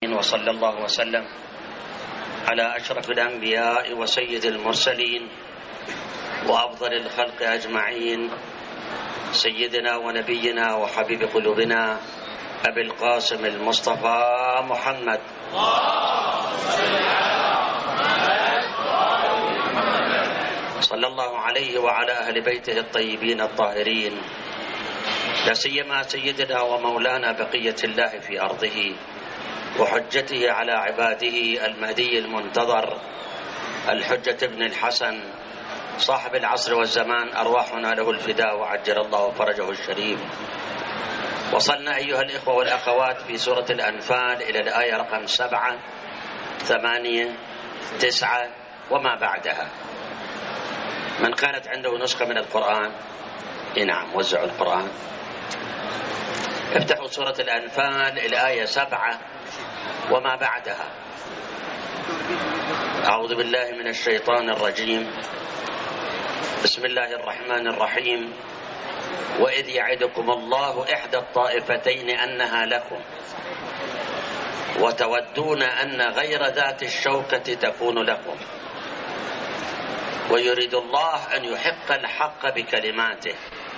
وصلى الله وسلم على أشرف الأنبياء وسيد المرسلين وأفضل الخلق أجمعين، سيدنا ونبينا وحبيب قلوبنا أبي القاسم المصطفى محمد صلى الله عليه وعلى أهل بيته الطيبين الطاهرين، لا سيما سيدنا ومولانا بقية الله في أرضه وحجته على عباده المهدي المنتظر الحجة ابن الحسن صاحب العصر والزمان، أرواحنا له الفداء وعجل الله فرجه الشريف. وصلنا أيها الإخوة والأخوات في سورة الأنفال إلى الآية رقم 7 8 9 وما بعدها. من كانت عنده نسخة من القرآن نعم وزعوا القرآن، افتحوا سورة الأنفال الآية 7 وما بعدها. أعوذ بالله من الشيطان الرجيم، بسم الله الرحمن الرحيم. وإذ يعدكم الله إحدى الطائفتين أنها لكم وتودون أن غير ذات الشوكة تكون لكم ويريد الله أن يحق الحق بكلماته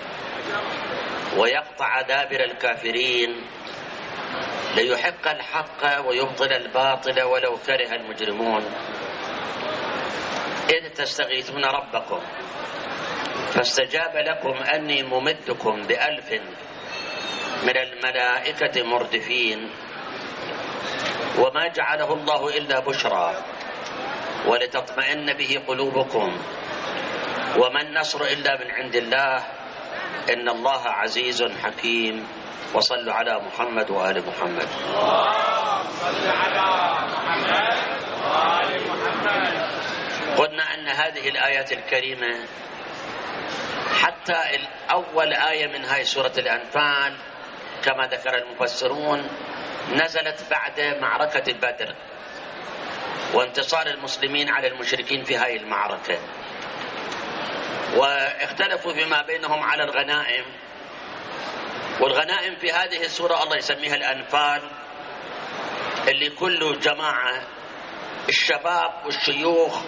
ويقطع دابر الكافرين ليحق الحق ويبطل الباطل ولو كره المجرمون. إذ تستغيثون ربكم فاستجاب لكم أني ممدكم ب1000 من الملائكة مردفين وما جعله الله إلا بشرى ولتطمئن به قلوبكم وما النصر إلا من عند الله إن الله عزيز حكيم. وصلوا على محمد وآل محمد. صل على محمد وآل محمد. قلنا أن هذه الآيات الكريمة حتى أول آية من هاي سورة الأنفال كما ذكر المفسرون نزلت بعد معركة بدر وانتصار المسلمين على المشركين في هاي المعركة، واختلفوا فيما بينهم على الغنائم. والغنائم في هذه السورة الله يسميها الأنفال، اللي كل جماعة الشباب والشيوخ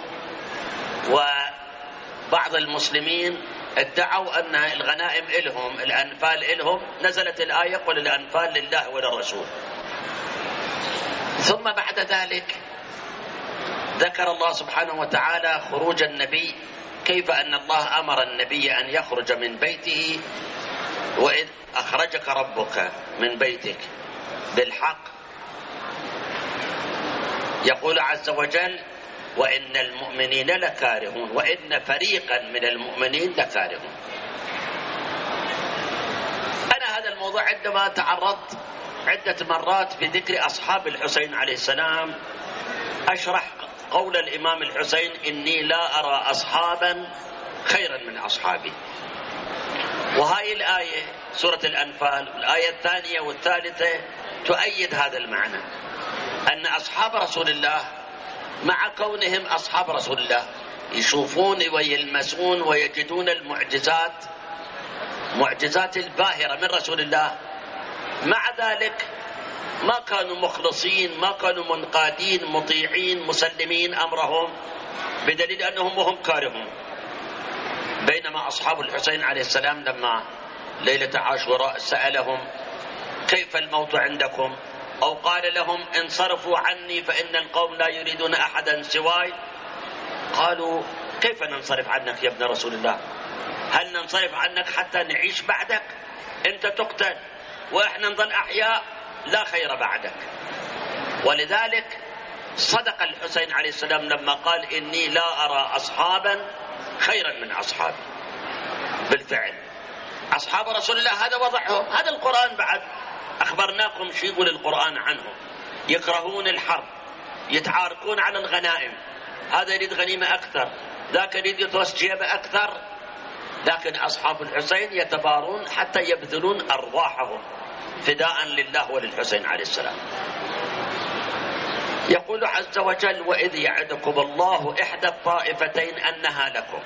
وبعض بعض ادعوا أن الغنائم إلهم، الأنفال إلهم. نزلت الآية قل الأنفال لله وللرسول. ثم بعد ذلك ذكر الله سبحانه وتعالى خروج النبي، كيف أن الله أمر النبي أن يخرج من بيته، وإذ أخرجك ربك من بيتك بالحق. يقول عز وجل وإن المؤمنين لكارهون وإن فريقا من المؤمنين لكارهون. أنا هذا الموضوع عندما تعرضت عدة مرات في ذكر أصحاب الحسين عليه السلام أشرح قول الإمام الحسين إني لا أرى أصحابا خيرا من أصحابي. وهاي الآية سورة الأنفال الآية الثانية والثالثة تؤيد هذا المعنى، أن أصحاب رسول الله مع كونهم أصحاب رسول الله يشوفون ويلمسون ويجدون المعجزات الباهرة من رسول الله، مع ذلك ما كانوا مخلصين، ما كانوا منقادين مطيعين مسلمين أمرهم، بدليل أنهم وهم كارهون. بينما أصحاب الحسين عليه السلام لما ليلة عاشوراء سألهم كيف الموت عندكم، أو قال لهم انصرفوا عني فإن القوم لا يريدون أحدا سواي، قالوا كيف ننصرف عنك يا ابن رسول الله؟ هل ننصرف عنك حتى نعيش بعدك؟ أنت تقتل وإحنا نظل أحياء، لا خير بعدك. ولذلك صدق الحسين عليه السلام لما قال إني لا أرى أصحابا خيرا من أصحابي. بالفعل أصحاب رسول الله هذا وضعهم. هذا القرآن بعد أخبرناكم شيء يقول القرآن عنهم، يكرهون الحرب، يتعاركون على الغنائم، هذا يريد غنيمة أكثر، ذاك يريد يتوس جيبه أكثر. لكن أصحاب الحسين يتبارون حتى يبذلون أرواحهم فداء لله وللحسين عليه السلام. يقول عز وجل وإذ يعدكم الله إحدى الطائفتين أنها لكم.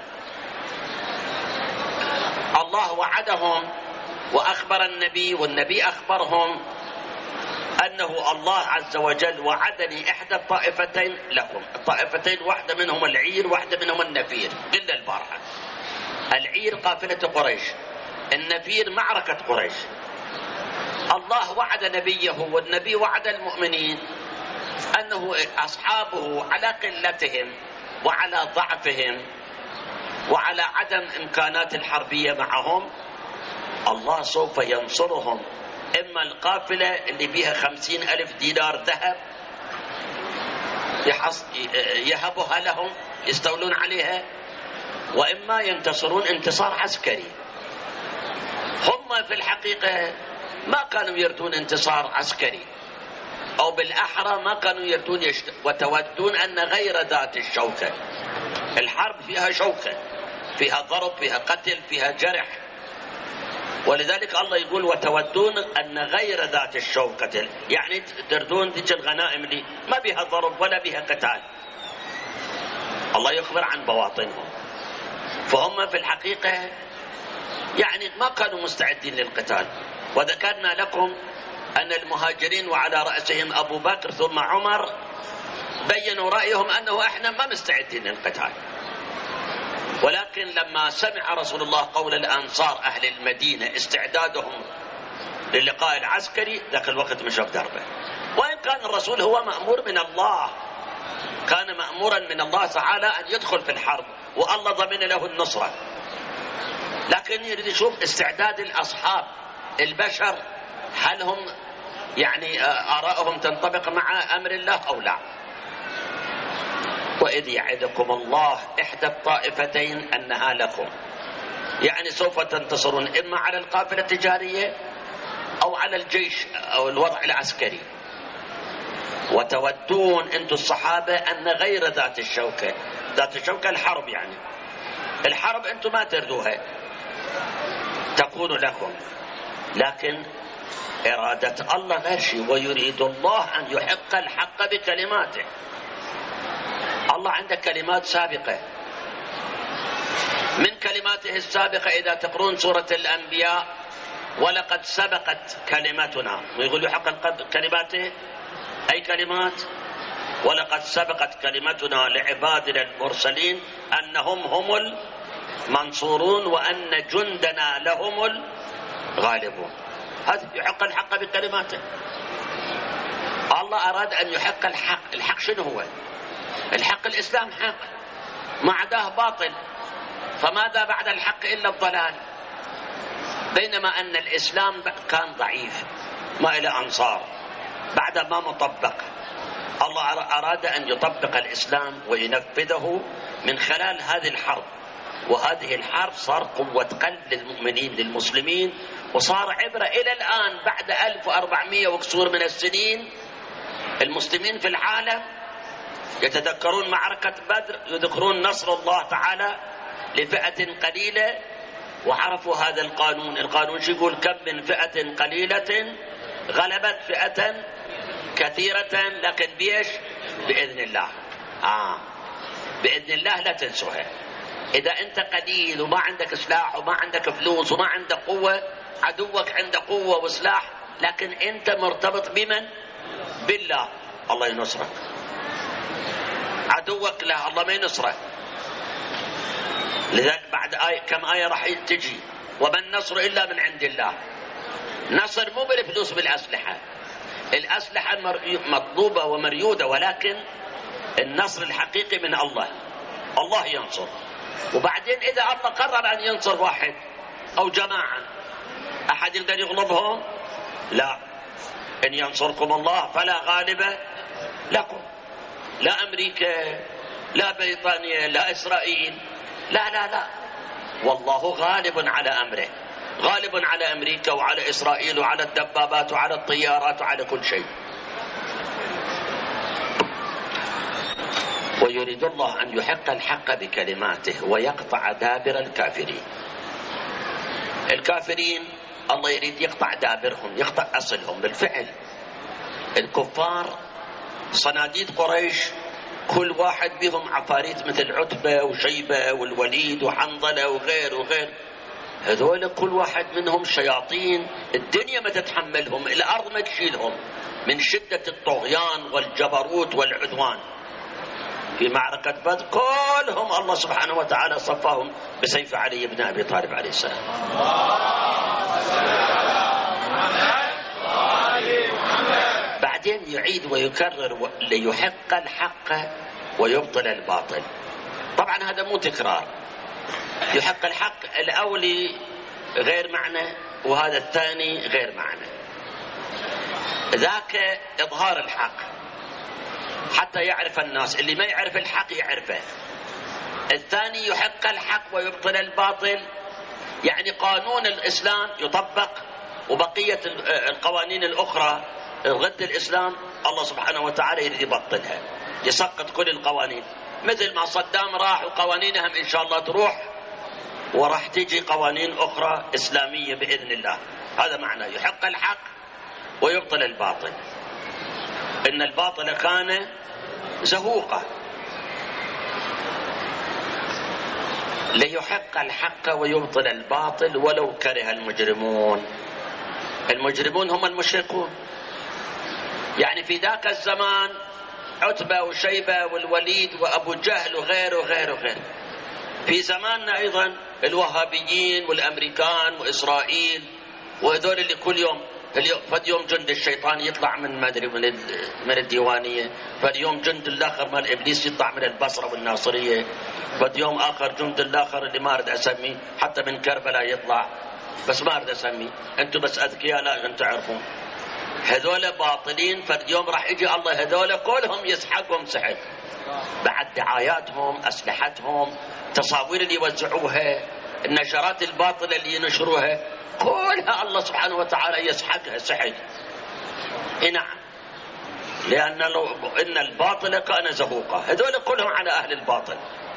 الله وعدهم وأخبر النبي والنبي أخبرهم أنه الله عز وجل وعدني إحدى الطائفتين لكم. الطائفتين واحدة منهم العير واحدة منهم النفير إلا البارحة. العير قافلة قريش، النفير معركة قريش. الله وعد نبيه والنبي وعد المؤمنين أنه أصحابه على قلتهم وعلى ضعفهم وعلى عدم إمكانات الحربية معهم الله سوف ينصرهم. إما القافلة اللي بيها 50,000 دينار ذهب يهبها لهم يستولون عليها، وإما ينتصرون انتصار عسكري. هم في الحقيقة ما كانوا يريدون انتصار عسكري، أو بالأحرى ما كانوا يريدون وتودون أن غير ذات الشوكة. الحرب فيها شوكة، فيها ضرب، فيها قتل، فيها جرح، ولذلك الله يقول وتودون أن غير ذات الشوكة، يعني تردون تلك الغنائم اللي ما بها ضرب ولا بها قتال. الله يخبر عن بواطنهم. فهم في الحقيقة يعني ما كانوا مستعدين للقتال. وذكرنا لكم أن المهاجرين وعلى رأسهم أبو بكر ثم عمر بينوا رأيهم أنه إحنا ما مستعدين للقتال. ولكن لما سمع رسول الله قول الأنصار أهل المدينة استعدادهم للقاء العسكري ذاك الوقت مشى بضربه. وإن كان الرسول هو مأمور من الله، كان مأمورا من الله تعالى أن يدخل في الحرب والله ضمن له النصرة، لكن يريد يشوف استعداد الأصحاب البشر، هل هم يعني آراءهم تنطبق مع أمر الله أو لا. وإذ يعدكم الله إحدى الطائفتين أنها لكم، يعني سوف تنتصرون إما على القافلة التجارية أو على الجيش أو الوضع العسكري. وتودون أنتم الصحابة أن غير ذات الشوكة، ذات الشوكة الحرب، يعني الحرب أنتم ما تردوها تكون لكم، لكن إرادة الله غير شيء. ويريد الله أن يحق الحق بكلماته. الله عنده كلمات سابقة، من كلماته السابقة إذا تقرون سورة الأنبياء ولقد سبقت كلماتنا، ويقول يحق كلماته أي كلمات؟ ولقد سبقت كلمتنا لعبادنا المرسلين أنهم هم المنصورون وأن جندنا لهم الغالبون. هذا يحق الحق بكلماته. الله أراد أن يحق الحق. الحق شنو هو؟ الحق الإسلام حق، ما عداه باطل، فماذا بعد الحق إلا الضلال. بينما أن الإسلام كان ضعيف ما إلى أنصار بعد ما مطبق. الله أراد أن يطبق الإسلام وينفذه من خلال هذه الحرب، وهذه الحرب صار قوة قلب للمؤمنين للمسلمين، وصار عبرة إلى الآن بعد 1400 وكسور من السنين. المسلمين في العالم يتذكرون معركة بدر، يذكرون نصر الله تعالى لفئة قليلة، وعرفوا هذا القانون. القانون شو يقول؟ كم من فئة قليلة غلبت فئة كثيرة، لكن بيش؟ بإذن الله. بإذن الله لا تنسوها. إذا أنت قليل وما عندك سلاح وما عندك فلوس وما عندك قوة، عدوك عنده قوة وسلاح، لكن أنت مرتبط بمن؟ بالله، الله ينصرك. عدوك لا، الله ما ينصره. لذلك بعد كم آية راح تجي وما النصر إلا من عند الله. نصر مو بالفلوس، بالأسلحة. الأسلحة مطلوبة ومريودة، ولكن النصر الحقيقي من الله. الله ينصر. وبعدين إذا الله قرر أن ينصر واحد أو جماعة، أحد يقدر يغلبهم؟ لا. إن ينصركم الله فلا غالب لكم، لا أمريكا لا بريطانيا لا إسرائيل، لا لا لا، والله غالب على أمره، غالب على أمريكا وعلى إسرائيل وعلى الدبابات وعلى الطيارات وعلى كل شيء. ويريد الله أن يحق الحق بكلماته ويقطع دابر الكافرين. الكافرين الله يريد يقطع دابرهم، يقطع أصلهم. بالفعل الكفار صناديد قريش كل واحد بهم عفاريت مثل عتبة وشيبة والوليد وحنظلة وغير وغير، هذول كل واحد منهم شياطين الدنيا ما تتحملهم، الأرض ما تشيلهم، من شدة الطغيان والجبروت والعدوان في معركة بدر، كلهم الله سبحانه وتعالى صفاهم بسيف علي بن أبي طالب عليه السلام. بعدين يعيد ويكرر ليحق الحق ويبطل الباطل. طبعا هذا مو تكرار، يحق الحق الأولي غير معنى وهذا الثاني غير معنى. ذاك إظهار الحق حتى يعرف الناس، اللي ما يعرف الحق يعرفه. الثاني يحق الحق ويبطل الباطل، يعني قانون الإسلام يطبق وبقية القوانين الأخرى ضد الإسلام الله سبحانه وتعالى يريد يبطلها، يسقط كل القوانين. مثل ما صدام راح وقوانينهم إن شاء الله تروح، وراح تيجي قوانين أخرى إسلامية بإذن الله. هذا معنى يحق الحق ويبطل الباطل. إن الباطل كان زهوقا. ليحق الحق ويبطل الباطل ولو كره المجرمون. المجرمون هم المشركون، يعني في ذاك الزمان عتبة وشيبة والوليد وأبو جهل وغيره وغيره وغيره. في زماننا أيضا الوهابيين والأمريكان وإسرائيل وهذول اللي كل يوم، فاليوم جند الشيطان يطلع من مدري من الديوانية، فاليوم جند الآخر مال إبليس يطلع من البصرة والناصرية، فاليوم آخر جند الآخر اللي ما أريد أسميه حتى من كربلاء يطلع، بس ما أريد أسميه، أنتم بس أذكياء لا أنتم تعرفون. هذول باطلين، فاليوم راح يجي الله هذول كلهم يسحقهم سحق بعد دعاياتهم، أسلحتهم، تصاوير اللي يوزعوها، النشرات الباطلة اللي ينشروها، كلها الله سبحانه وتعالى يسحقها سحق. نعم، لأن إن الباطل كان زهوقا. هذول كلهم على أهل الباطل.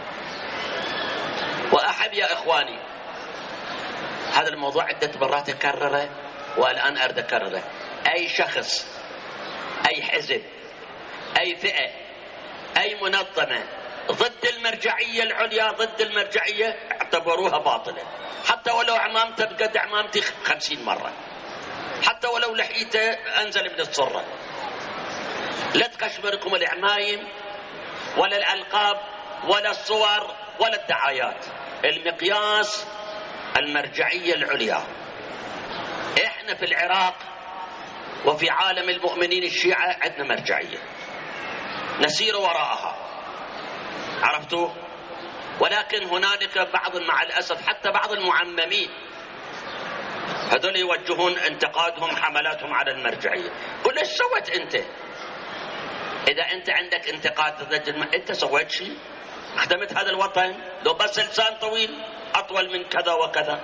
وأحب يا إخواني، هذا الموضوع عدة مرات أكرره والآن أريد أكرره. أي شخص، أي حزب، أي فئة، أي منظمة ضد المرجعية العليا، ضد المرجعية، اعتبروها باطلة. حتى ولو عمامته بقد عمامتي 50 مرة، حتى ولو لحيته أنزل من الصرة. لا تكشمركم العمايم ولا الألقاب ولا الصور ولا الدعايات. المقياس المرجعية العليا. احنا في العراق وفي عالم المؤمنين الشيعة عندنا مرجعية نسير وراءها، عرفتوا؟ ولكن هنالك بعض مع الأسف حتى بعض المعممين هذول يوجهون انتقادهم حملاتهم على المرجعية. قل ايش سويت انت؟ اذا انت عندك انتقاد ضد انت سويت شيء؟ خدمت هذا الوطن؟ لو بس لسان طويل اطول من كذا وكذا.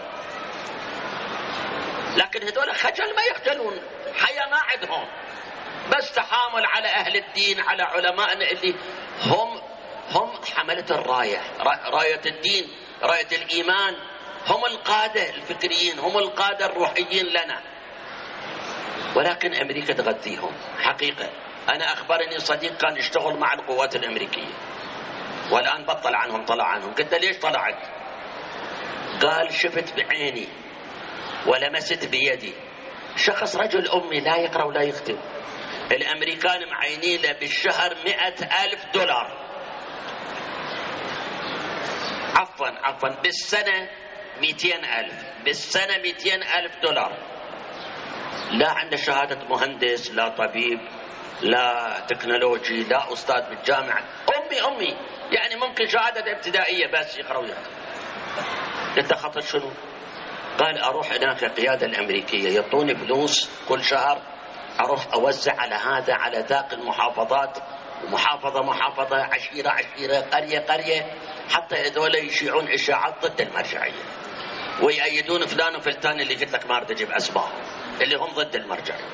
لكن هذول خجل ما يخجلون، حياة ما عندهم، بس تحامل على أهل الدين، على علمائنا اللي هم حملة الراية، راية الدين، راية الإيمان، هم القادة الفكريين، هم القادة الروحيين لنا. ولكن أمريكا تغذيهم حقيقة. أنا أخبرني صديق كان يشتغل مع القوات الأمريكية والآن بطل عنهم، طلع عنهم. قلت له ليش طلعت؟ قال شفت بعيني ولمست بيدي شخص رجل أمي لا يقرأ ولا يكتب، الأمريكان معينين له بالشهر 100,000 دولار، عفوا بالسنة 200,000، بالسنة 200,000 دولار. لا عنده شهادة مهندس، لا طبيب، لا تكنولوجي، لا أستاذ بالجامعة. أمي يعني ممكن شهادة ابتدائية بس يقرأ ويكتب. انت خطر شنو؟ قال أروح هناك القيادة الأمريكية يعطوني فلوس كل شهر، أروح أوزع على هذا على ذاك المحافظات، محافظة، عشيرة، قرية، حتى هذول يشيعون إشاعات ضد المرجعية ويأيدون فلان وفلتان اللي قلت لك ما أريد أجيب أسماء، اللي هم ضد المرجعية.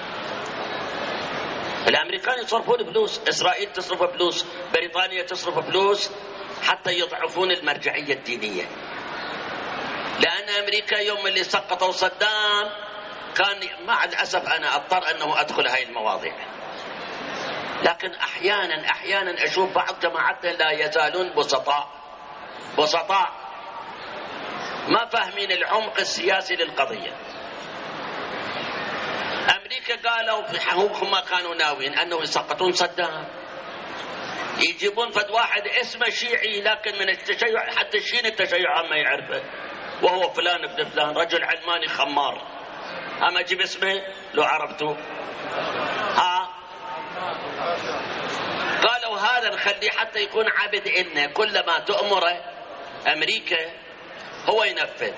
الأمريكان يصرفون فلوس، إسرائيل تصرف فلوس، بريطانيا تصرف فلوس حتى يضعفون المرجعية الدينية. لأن أمريكا يوم اللي سقطوا صدام كان مع الأسف أنا أضطر أنه أدخل هاي المواضيع. لكن أحيانا أشوف بعض جماعتنا لا يزالون بسطاء ما فاهمين العمق السياسي للقضية. أمريكا أمريكا قالوا هم كانوا ناويين أنه يسقطون صدام، يجيبون فد واحد اسمه شيعي لكن من التشيع، حتى الشين التشيع ما يعرفه، وهو فلان ابن فلان، رجل علماني خمار، أما أجيب اسمه لو عرفتوه. قالوا هذا نخليه حتى يكون عبد إلنا، كل ما تأمره أمريكا هو ينفذ.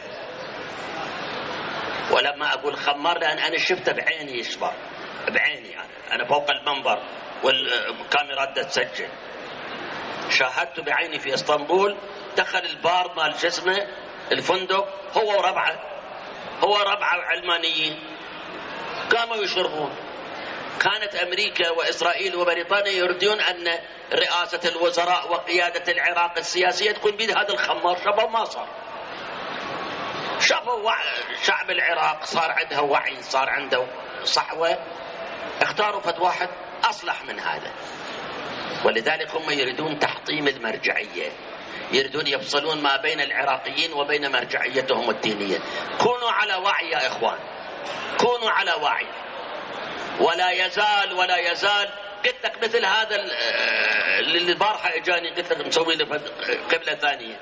ولما أقول خمار لأن أنا شفته بعيني يشبر، بعيني أنا فوق المنبر والكاميرات تسجل، شاهدته بعيني في اسطنبول. دخل البار مال جسمه الفندق هو وربعه علمانيين قاموا يشربون. كانت أمريكا وإسرائيل وبريطانيا يريدون أن رئاسة الوزراء وقيادة العراق السياسية تكون بيد هذا الخمار. شافوا ما صار، شافوا شعب العراق صار عنده وعي، صار عنده صحوة، اختاروا فد واحد أصلح من هذا. ولذلك هم يريدون تحطيم المرجعية، يريدون يفصلون ما بين العراقيين وبين مرجعيتهم الدينية. كونوا على وعي يا إخوان، كونوا على وعي. ولا يزال قلت لك مثل هذا اللي البارحة اجاني، قلت لك مسوي له قبلة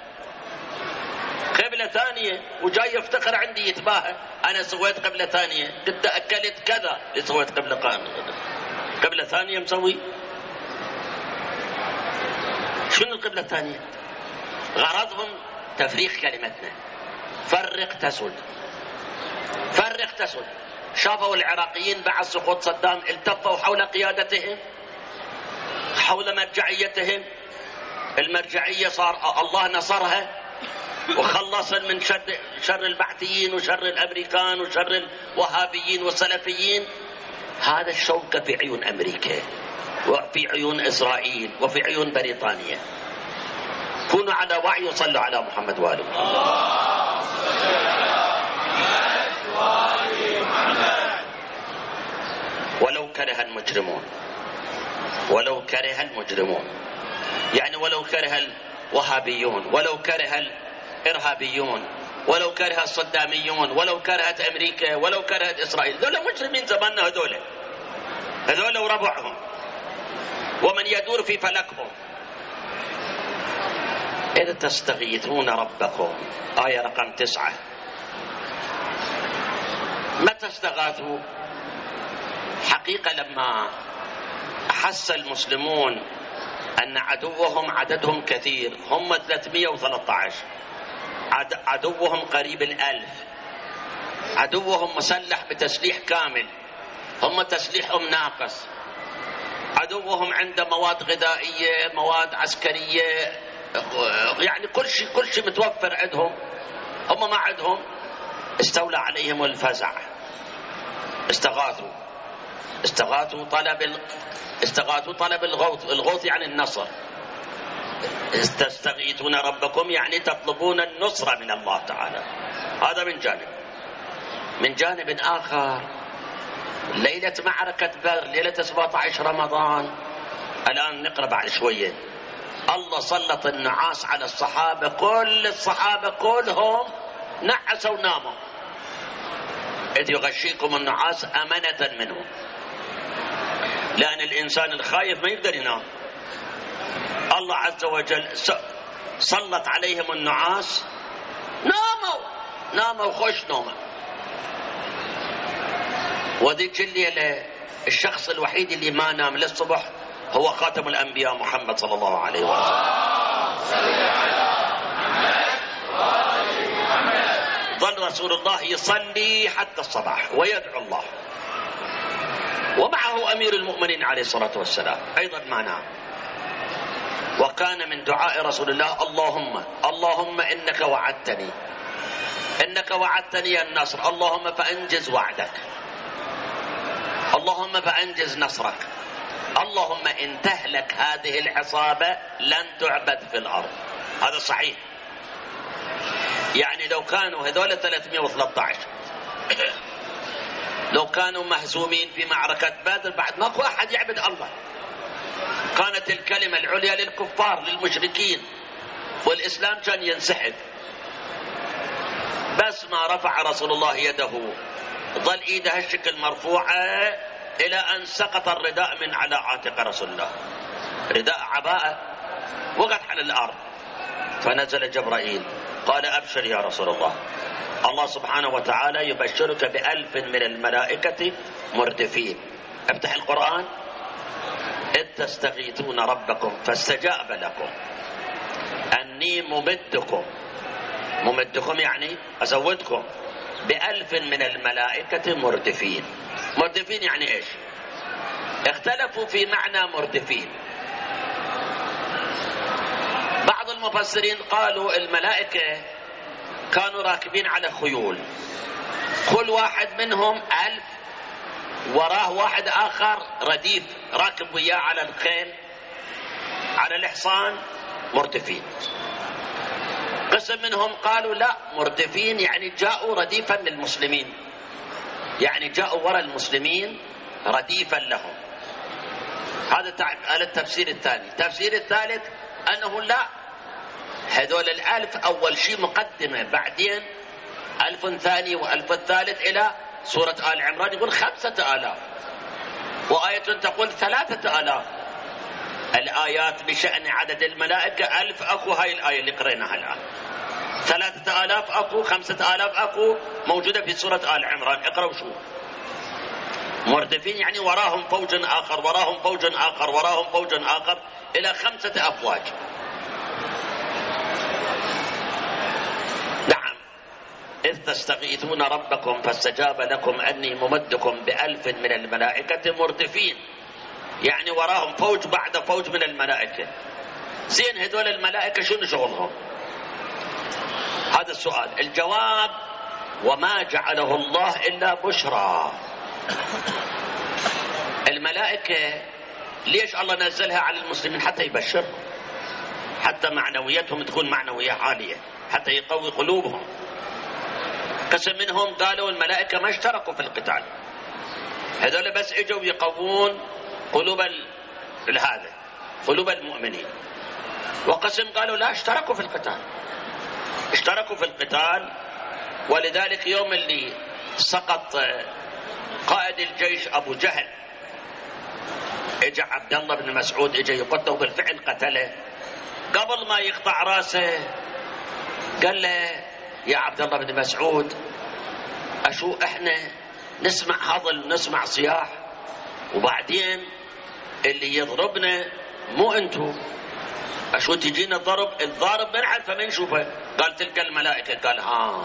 ثانية وجاي يفتخر عندي يتباهى، أنا سويت قبلة ثانية، قلت أكلت كذا اللي سويت قبلة ثانية مسوي. شنو القبلة الثانية؟ غرضهم تفريق كلمتنا، فرق تسد. شافوا العراقيين بعد سقوط صدام التفوا حول قيادتهم، حول مرجعيتهم. المرجعية صار الله نصرها وخلص من شر البعثيين وشر الأمريكان وشر الوهابيين والسلفيين. هذا الشوكة في عيون أمريكا وفي عيون إسرائيل وفي عيون بريطانيا. كونوا على وعي وصلوا على محمد وآله. ولو كره المجرمون، يعني ولو كره الوهابيون، ولو كره الإرهابيون، ولو كره الصداميون، ولو كرهت أمريكا، ولو كرهت إسرائيل، ذولا مجرمين زماننا، هذول وربعهم ومن يدور في فلكهم. إذ تستغيثون ربكم، آية رقم 9. متى استغاثوا؟ حقيقة لما أحس المسلمون أن عدوهم عددهم كثير، هم 313، عدوهم قريب 1000، عدوهم مسلح بتسليح كامل، هم تسليحهم ناقص، عدوهم عنده مواد غذائية، مواد عسكرية، يعني كل شيء متوفر عندهم، هم ما عندهم. استولى عليهم الفزع، استغاثوا طلب الغوث يعني النصر. تستغيثون ربكم يعني تطلبون النصرة من الله تعالى. هذا من جانب آخر ليلة معركة بدر، ليلة 17 رمضان، الآن نقرأ بعد شوية، الله سلط النعاس على الصحابة، كل الصحابة كلهم نعسوا وناموا، إذ يغشيكم النعاس أمنة منه، لأن الإنسان الخايف ما يقدر ينام. الله عز وجل سلط عليهم النعاس، ناموا خوش نومه. وذيك الليلة الشخص الوحيد اللي ما نام للصبح هو خاتم الأنبياء محمد صلى الله عليه وسلم. ظل رسول الله يصلي حتى الصباح ويدعو الله، ومعه أمير المؤمنين عليه الصلاة والسلام أيضا ما نام. وكان من دعاء رسول الله اللهم إنك وعدتني النصر، اللهم فأنجز وعدك، اللهم فأنجز نصرك، اللهم إن تهلك هذه العصابة لن تعبد في الأرض. هذا صحيح. يعني لو كانوا هذول 313 لو كانوا مهزومين في معركة بدر بعد ماكو أحد يعبد الله، كانت الكلمة العليا للكفار للمشركين، والإسلام كان ينسحب. بس ما رفع رسول الله يده ظل إيده هالشكل مرفوعة إلى أن سقط الرداء من على عاتق رسول الله، رداء عباءة وقعت على الأرض. فنزل جبرائيل قال أبشر يا رسول الله، الله سبحانه وتعالى يبشرك ب1000 من الملائكة مردفين. افتح القرآن. إذ تستغيثون ربكم فاستجاب لكم أني ممدكم يعني أزودكم ب1000 من الملائكة مردفين. مردفين يعني إيش؟ اختلفوا في معنى مردفين. بعض المفسرين قالوا الملائكة كانوا راكبين على خيول، كل واحد منهم 1000 وراه واحد آخر رديف راكب وياه على الخيل على الحصان مردفين. قسم منهم قالوا لا، مردفين يعني جاءوا رديفا للمسلمين، يعني جاءوا وراء المسلمين رديفا لهم. هذا التفسير الثاني. التفسير الثالث أنه لا، هذول 1000 أول شيء مقدمة، بعدين 1000 ثاني و1000 الثالث إلى سورة آل عمران يقول 5000، وآية تقول 3000. الآيات بشأن عدد الملائكة 1000 أكو، هاي الآية اللي قريناها الآن، 3000 أكو، 5000 أكو، موجودة في سورة آل عمران. اقرأوا شو مردفين يعني وراهم فوج آخر، وراهم فوج آخر، وراهم فوج آخر، إلى 5 أفواج. نعم. إذ تستغيثون ربكم فاستجاب لكم أني ممدكم ب1000 من الملائكة مردفين، يعني وراهم فوج بعد فوج من الملائكة. زين هذول الملائكة شنو شغلهم؟ هذا السؤال. الجواب: وما جعله الله إلا بشرى. الملائكة ليش الله نزلها على المسلمين؟ حتى يبشرهم، حتى معنويتهم تكون معنوية عالية، حتى يقوي قلوبهم. قسم منهم قالوا الملائكة ما اشتركوا في القتال، هذول بس اجوا يقوون قلوب هذا قلوب المؤمنين. وقسم قالوا لا، اشتركوا في القتال، اشتركوا في القتال. ولذلك يوم اللي سقط قائد الجيش أبو جهل، اجى عبد الله بن مسعود اجى يقتله، بالفعل قتله. قبل ما يقطع راسه قال له يا عبد الله بن مسعود، أشو احنا نسمع هضل نسمع صياح، وبعدين اللي يضربنا مو انتو، أشو تجينا ضرب؟ الضارب بنعرفه من نشوفه. قال تلك الملائكة. قال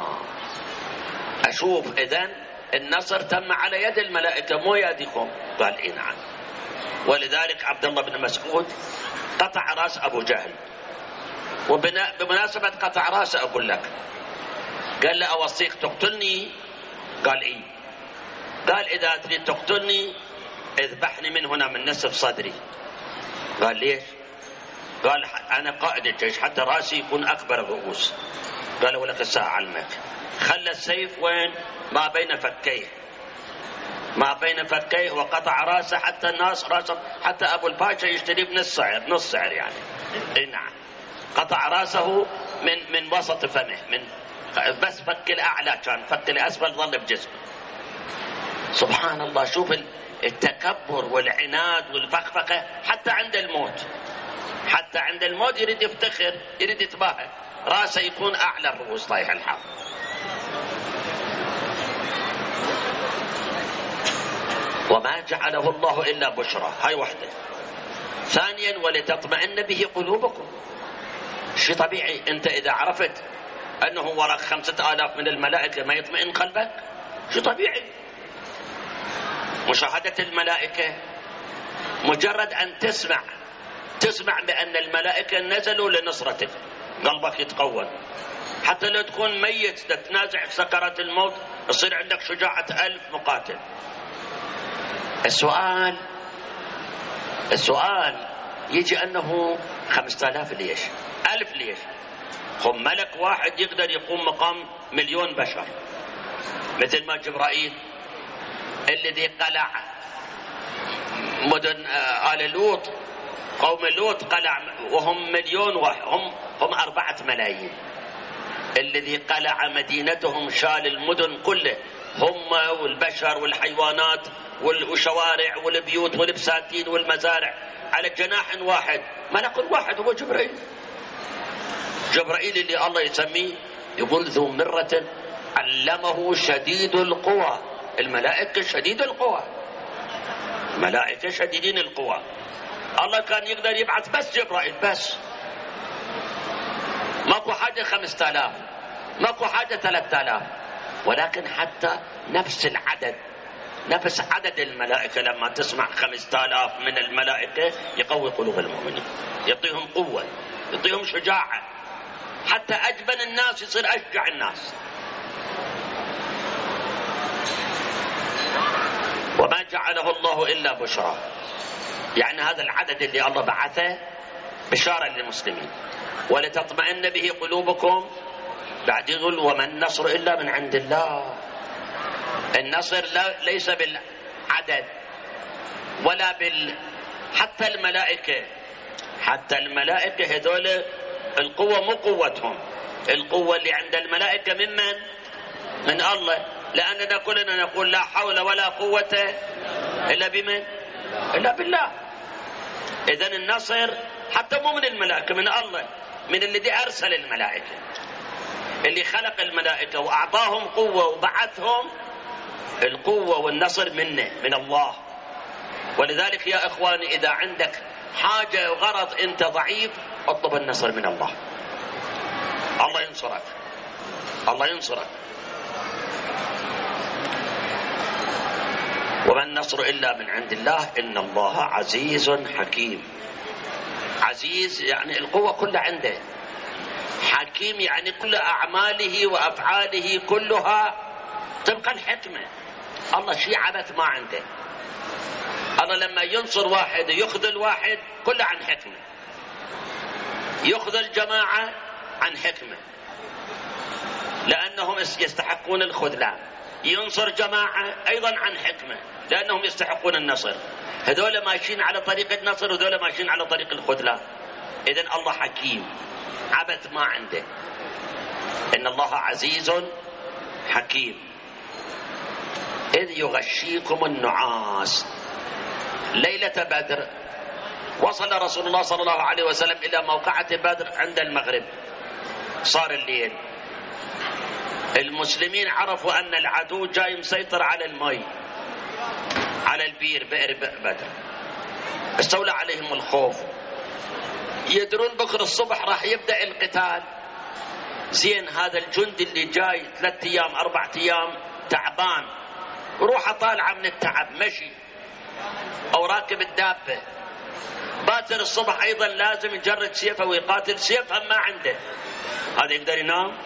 أشوف إذن النصر تم على يد الملائكة مو يدكم. قال إيه نعم. ولذلك عبد الله بن مسعود قطع راس أبو جهل. وبمناسبة قطع راسه أقول لك، قال له أوصيك تقتلني؟ قال إيه. قال إذا تريد تقتلني اذبحني من هنا من نصف صدري. قال ليش؟ قال أنا قائد الجيش حتى راسي يكون أكبر الرؤوس. قال ولك الساعة علمك. خلى السيف وين؟ ما بين فكيه، ما بين فكيه، وقطع راسه حتى الناس راسه، حتى أبو الباشا يشتري بنص سعر، نص سعر يعني. إيه نعم. قطع راسه من وسط فمه، من بس فك الأعلى كان، فك الأسفل ظل بجسمه. سبحان الله. شوف التكبر والعناد والفخفخة حتى عند الموت، حتى عند الموت يريد يفتخر، يريد يتباهى، راسه يكون أعلى الرؤوس طايح الحق. وما جعله الله إلا بشرى، هاي وحده. ثانيا ولتطمئن به قلوبكم. شيء طبيعي، أنت إذا عرفت أنه وراك 5000 من الملائكة ما يطمئن قلبك؟ شيء طبيعي. مشاهدة الملائكة، مجرد أن تسمع بأن الملائكة نزلوا لنصرتك، قلبك يتقوى. حتى لو تكون ميت تتنازع في سكرات الموت، يصير عندك شجاعة 1000 مقاتل. السؤال يجي أنه 5000 ليش؟ 1000 ليش؟ هم ملك واحد يقدر يقوم مقام 1,000,000 بشر، مثل ما جبرائيل الذي قلع مدن آل لوط، قوم لوط قلع وهم 1,000,000 واحد، هم 4 ملايين. الذي قلع مدينتهم شال المدن كله هم والبشر والحيوانات والشوارع والبيوت والبساتين والمزارع على جناح واحد، ملك واحد هو جبرائيل. جبرائيل اللي الله يسميه يقول ذو مرة علمه شديد القوى. الملائكة شديد القوى، ملائكة شديدين القوى. الله كان يقدر يبعث بس جبرائيل بس، ماكو حاجة 5000، ماكو حاجة 3000، ولكن حتى نفس العدد، نفس عدد الملائكة لما تسمع 5000 من الملائكة يقوي قلوب المؤمنين، يعطيهم قوة، يعطيهم شجاعة، حتى أجبن الناس يصير أشجع الناس. وما جعله الله إلا بشرى، يعني هذا العدد اللي الله بعثه بشارة للمسلمين. ولتطمئن به قلوبكم، بعد يقول وما النصر إلا من عند الله. النصر ليس بالعدد ولا حتى الملائكة هذول القوة مو قوتهم، القوة اللي عند الملائكة من الله، لأننا كلنا نقول لا حول ولا قوة إلا بمن؟ إلا بالله. إذن النصر حتى مو من الملائكة، من الله، من الذي أرسل الملائكة، اللي خلق الملائكة وأعطاهم قوة وبعثهم. القوة والنصر منه، من الله. ولذلك يا إخواني إذا عندك حاجة وغرض أنت ضعيف اطلب النصر من الله، الله ينصرك، الله ينصرك. وما النصر إلا من عند الله إن الله عزيز حكيم. عزيز يعني القوة كلها عنده، حكيم يعني كل أعماله وأفعاله كلها تبقى الحكمة. الله شيء عبث ما عنده. الله لما ينصر واحد يخذل واحد كله عن حكمة، يخذل جماعة عن حكمة لأنهم يستحقون الخذلان، ينصر جماعة أيضا عن حكمة لأنهم يستحقون النصر. هذول ماشيين على طريق النصر وهذول ماشيين على طريق الخذلان. إذن الله حكيم، عبث ما عنده. إن الله عزيز حكيم. إذ يغشيكم النعاس ليلة بدر، وصل رسول الله صلى الله عليه وسلم إلى موقعة بدر عند المغرب، صار الليل، المسلمين عرفوا أن العدو جاي مسيطر على الماء، على البير، بئر بدر، استولى عليهم الخوف، يدرون بكرة الصبح راح يبدأ القتال. زين هذا الجندي اللي جاي 3 أيام 4 أيام تعبان، روحه طالعة من التعب، مشي أو راكب الدابة، باكر الصبح أيضا لازم يجرد سيفه ويقاتل، سيفه ما عنده، هذا يقدر ينام؟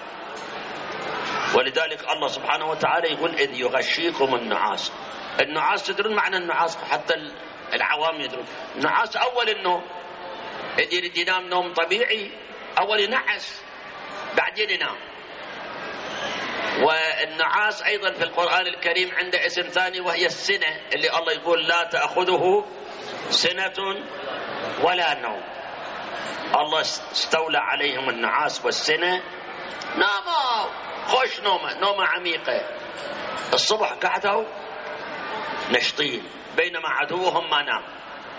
ولذلك الله سبحانه وتعالى يقول إذ يغشيكم النعاس. النعاس تدرون معنى النعاس؟ حتى العوام يدرون. النعاس أول النوم، إذ يريد ينام نوم طبيعي أول ينعس بعدين ينام. والنعاس أيضا في القرآن الكريم عنده اسم ثاني وهي السنة، اللي الله يقول لا تأخذه سنة ولا نوم. الله استولى عليهم النعاس والسنة، ناموا خوش نومة عميقة، الصبح قعدوا نشطين بينما عدوهم ما نام.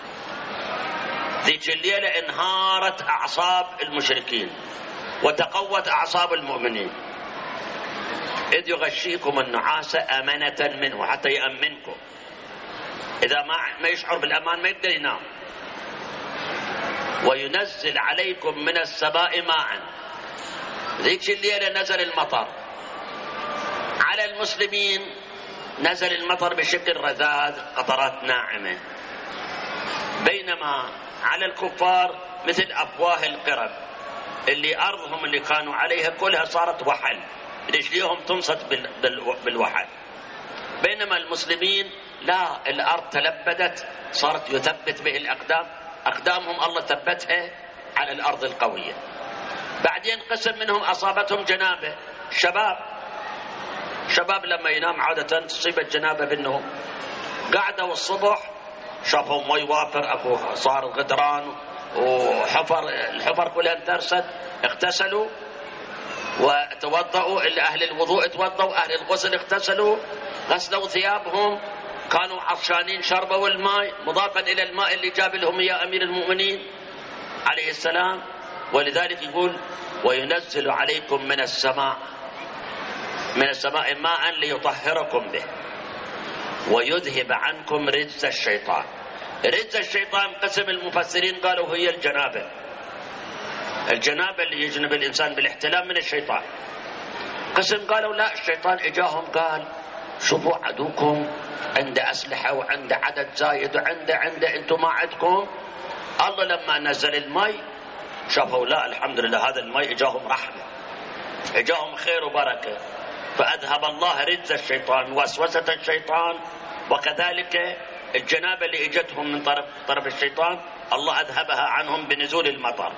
ذيك الليلة انهارت أعصاب المشركين وتقوت أعصاب المؤمنين. إذ يغشيكم النعاس أمنة منه، حتى يأمنكم، إذا ما يشعر بالأمان ما يقدر ينام. وينزل عليكم من السماء ماء، ذيك الليلة نزل المطر على المسلمين، نزل المطر بشكل رذاذ، قطرات ناعمة، بينما على الكفار مثل أفواه القرب اللي أرضهم اللي كانوا عليها كلها صارت وحل، رجليهم تنصت بالوحل، بينما المسلمين لا، الأرض تلبدت، صارت يثبت به الأقدام، أقدامهم الله ثبتها على الأرض القوية. بعدين قسم منهم أصابتهم جنابة، شباب لما ينام عادة تصيب الجنابة بالنوم، قعدوا الصبح شافوا مي وافر، أكو صار غدران وحفر، الحفر كلها انترست، اغتسلوا وتوضأوا، إلا أهل الوضوء توضأوا، أهل الغسل اغتسلوا، غسلوا ثيابهم، كانوا عطشانين شربوا الماء مضافا إلى الماء اللي جاب لهم يا أمير المؤمنين عليه السلام. ولذلك يقول وينزل عليكم من السماء ماء ليطهركم به ويذهب عنكم رجز الشيطان. رجز الشيطان قسم المفسرين قالوا هي الجنابة اللي يجنب الإنسان بالاحتلام من الشيطان. قسم قالوا لا، الشيطان إجاهم قال شوفوا عدوكم عنده أسلحة وعنده عدد زايد وعنده أنتم ما عندكم. الله لما نزل الماء شافوا لا الحمد لله هذا الماء إجاهم رحمة، إجاهم خير وبركة، فأذهب الله رجز الشيطان وسوسة الشيطان. وكذلك الجنابة اللي اجتهم من طرف الشيطان الله أذهبها عنهم بنزول المطر.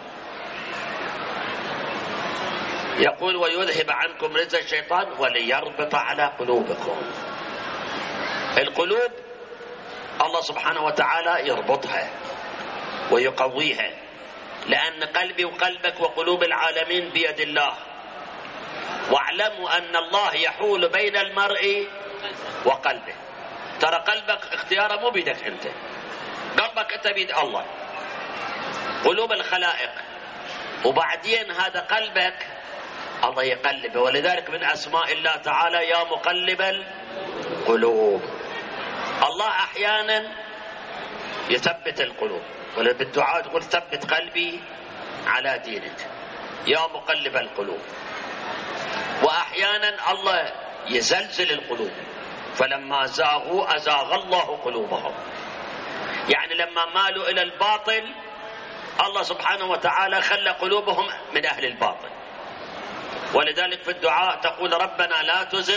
يقول ويذهب عنكم رجز الشيطان وليربط على قلوبكم. القلوب الله سبحانه وتعالى يربطها ويقويها، لأن قلبي وقلبك وقلوب العالمين بيد الله. واعلموا أن الله يحول بين المرء وقلبه. ترى قلبك اختياره مو بيدك أنت، قلبك أنت بيد الله، قلوب الخلائق، وبعدين هذا قلبك الله يقلبه. ولذلك من أسماء الله تعالى يا مقلب القلوب. الله أحيانا يثبت القلوب، ولا بالدعاء تقول ثبت قلبي على دينك يا مقلب القلوب. وأحيانا الله يزلزل القلوب، فلما زاغوا أزاغ الله قلوبهم. يعني لما مالوا إلى الباطل الله سبحانه وتعالى خلى قلوبهم من أهل الباطل. ولذلك في الدعاء تقول ربنا لا تزغ.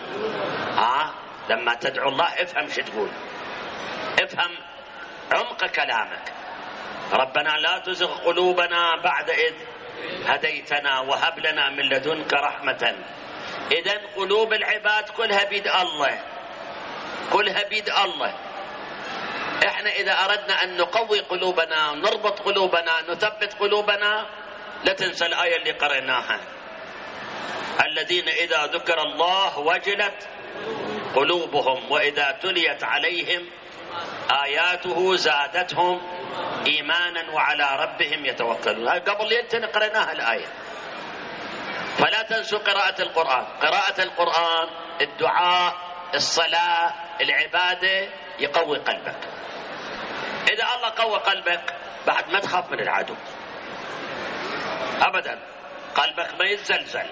لما تدعو الله افهم شو تقول، افهم عمق كلامك. ربنا لا تزغ قلوبنا بعد إذ هديتنا وهب لنا من لدنك رحمة. إذن قلوب العباد كلها بيد الله، كلها بيد الله. احنا إذا أردنا أن نقوي قلوبنا نربط قلوبنا نثبت قلوبنا لا تنسى الآية اللي قرأناها الذين إذا ذكر الله وجلت قلوبهم وإذا تليت عليهم آياته زادتهم إيمانا وعلى ربهم يتوكلون. قبل ليلة قرأناها الآية. فلا تنسوا قراءة القرآن. قراءة القرآن، الدعاء، الصلاة، العبادة يقوي قلبك. إذا الله قوى قلبك بعد ما تخاف من العدو أبدا، قلبك ما يتزلزل،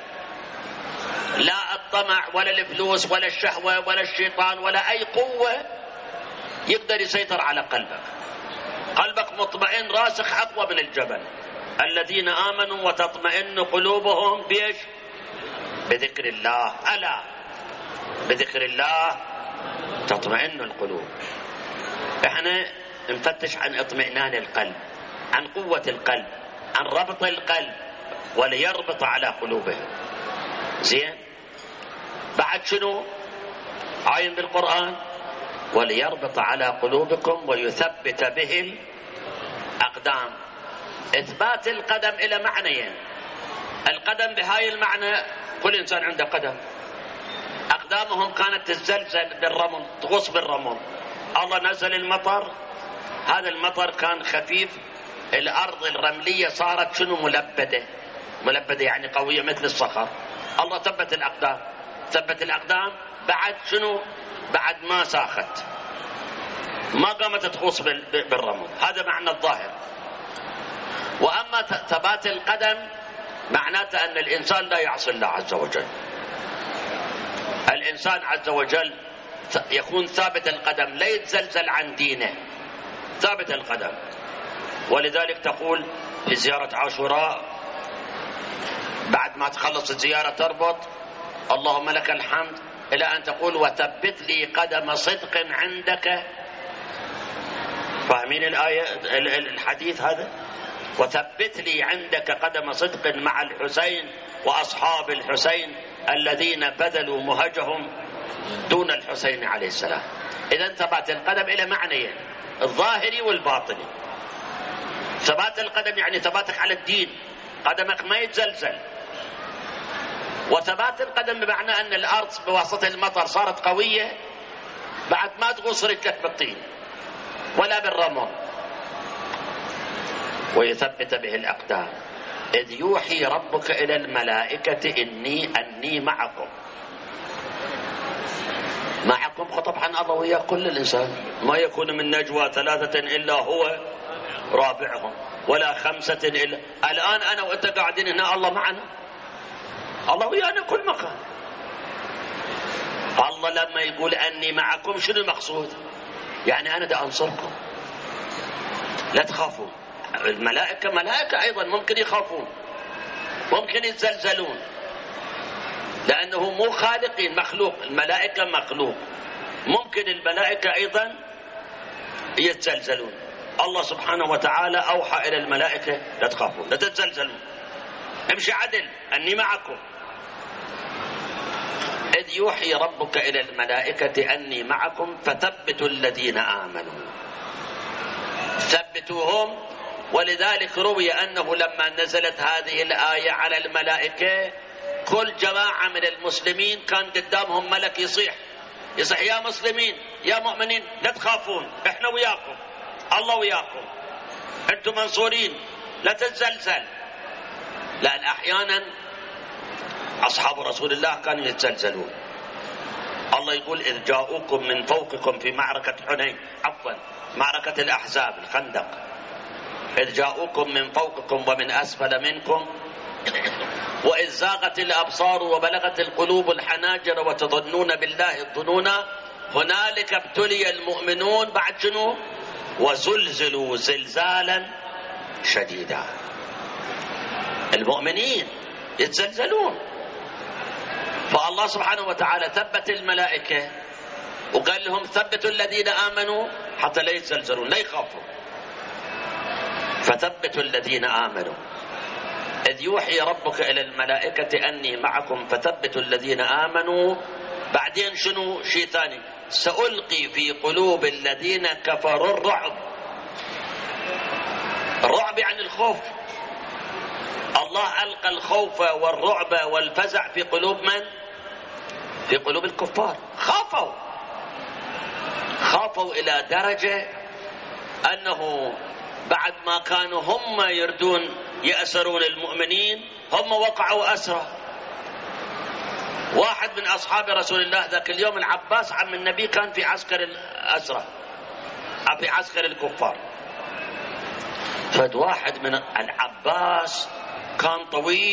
لا الطمع ولا الفلوس ولا الشهوة ولا الشيطان ولا أي قوة يقدر يسيطر على قلبك. قلبك مطمئن راسخ أقوى من الجبل. الذين آمنوا وتطمئن قلوبهم بإيش؟ بذكر الله. ألا بذكر الله تطمئن القلوب. احنا نفتش عن اطمئنان القلب، عن قوة القلب، عن ربط القلب وليربط على قلوبهم. زين، بعد شنو عاين بالقرآن وليربط على قلوبكم ويثبت به الأقدام. إثبات القدم إلى معنيين. القدم بهاي المعنى كل إنسان عنده قدم. أقدامهم كانت تزلزل بالرمل، تغص بالرمل. الله نزل المطر، هذا المطر كان خفيف، الأرض الرملية صارت شنو ملبدة يعني قوية مثل الصخر. الله ثبت الأقدام. ثبت الأقدام بعد شنو؟ بعد ما ساخت، ما قامت تغوص بالرمل. هذا معنى الظاهر. وأما ثبات القدم معناته أن الإنسان لا يعصي الله عز وجل. الإنسان عز وجل يكون ثابت القدم، لا يتزلزل عن دينه، ثابت القدم. ولذلك تقول في زيارة عاشوراء بعد ما تخلص الزيارة تربط اللهم لك الحمد إلى أن تقول وثبت لي قدم صدق عندك. فاهمين الآية الحديث هذا؟ وثبت لي عندك قدم صدق مع الحسين وأصحاب الحسين الذين بذلوا مهجهم دون الحسين عليه السلام. إذا ثبات القدم إلى معنيين، الظاهري والباطني. ثبات القدم يعني ثباتك على الدين، قدمك ما يتزلزل. وثبات القدم بمعنى أن الأرض بواسطة المطر صارت قوية بعد ما تغوص رجلك بالطين ولا بالرمل. ويثبت به الأقدام. إذ يوحي ربك إلى الملائكة أني معكم. معكم طبعا الله ويا كل الإنسان، ما يكون من نجوى 3 إلا هو رابعهم ولا 5 إلا. الآن أنا وأنت قاعدين هنا الله معنا، الله ويانا كل مكان. الله لما يقول أني معكم شنو المقصود؟ يعني أنا دا أنصركم، لا تخافوا. الملائكة ملائكة أيضا ممكن يخافون، ممكن يتزلزلون، لأنه مو خالقين، مخلوق. الملائكة مخلوق، ممكن الملائكة أيضا يتزلزلون. الله سبحانه وتعالى أوحى إلى الملائكة لا تخافوا لا تتزلزلون، امشي عدل أني معكم. إذ يوحي ربك إلى الملائكة أني معكم فثبتوا الذين آمنوا، ثبتوهم. ولذلك روي أنه لما نزلت هذه الآية على الملائكة كل جماعة من المسلمين كان قدامهم ملك يصيح يا مسلمين يا مؤمنين لا تخافون، احنا وياكم، الله وياكم، انتم منصورين، لا تتزلزل. لأن أحيانا أصحاب رسول الله كانوا يتزلزلون. الله يقول إذ جاءوكم من فوقكم في معركة حنين، معركة الأحزاب الخندق، إذ جاءوكم من فوقكم ومن أسفل منكم وإذ زاغت الأبصار وبلغت القلوب الحناجر وتظنون بالله الظنون هنالك ابتلي المؤمنون بعد شنو؟ وزلزلوا زلزالا شديدا. المؤمنين يتزلزلون. فالله سبحانه وتعالى ثبت الملائكة وقال لهم ثبتوا الذين آمنوا حتى لا يتزلزلون لا يخافوا. فثبتوا الذين آمنوا. إذ يوحي ربك إلى الملائكة أني معكم فثبتوا الذين آمنوا. بعدين شنو شيء ثاني؟ سألقي في قلوب الذين كفروا الرعب. الرعب يعني الخوف. الله ألقى الخوف والرعب والفزع في قلوب من؟ في قلوب الكفار. خافوا إلى درجة أنه بعد ما كانوا هم يردون يأسرون المؤمنين هم وقعوا أسرى. واحد من أصحاب رسول الله ذاك اليوم العباس عم النبي كان في عسكر الأسرى في عسكر الكفار. فد واحد من العباس كان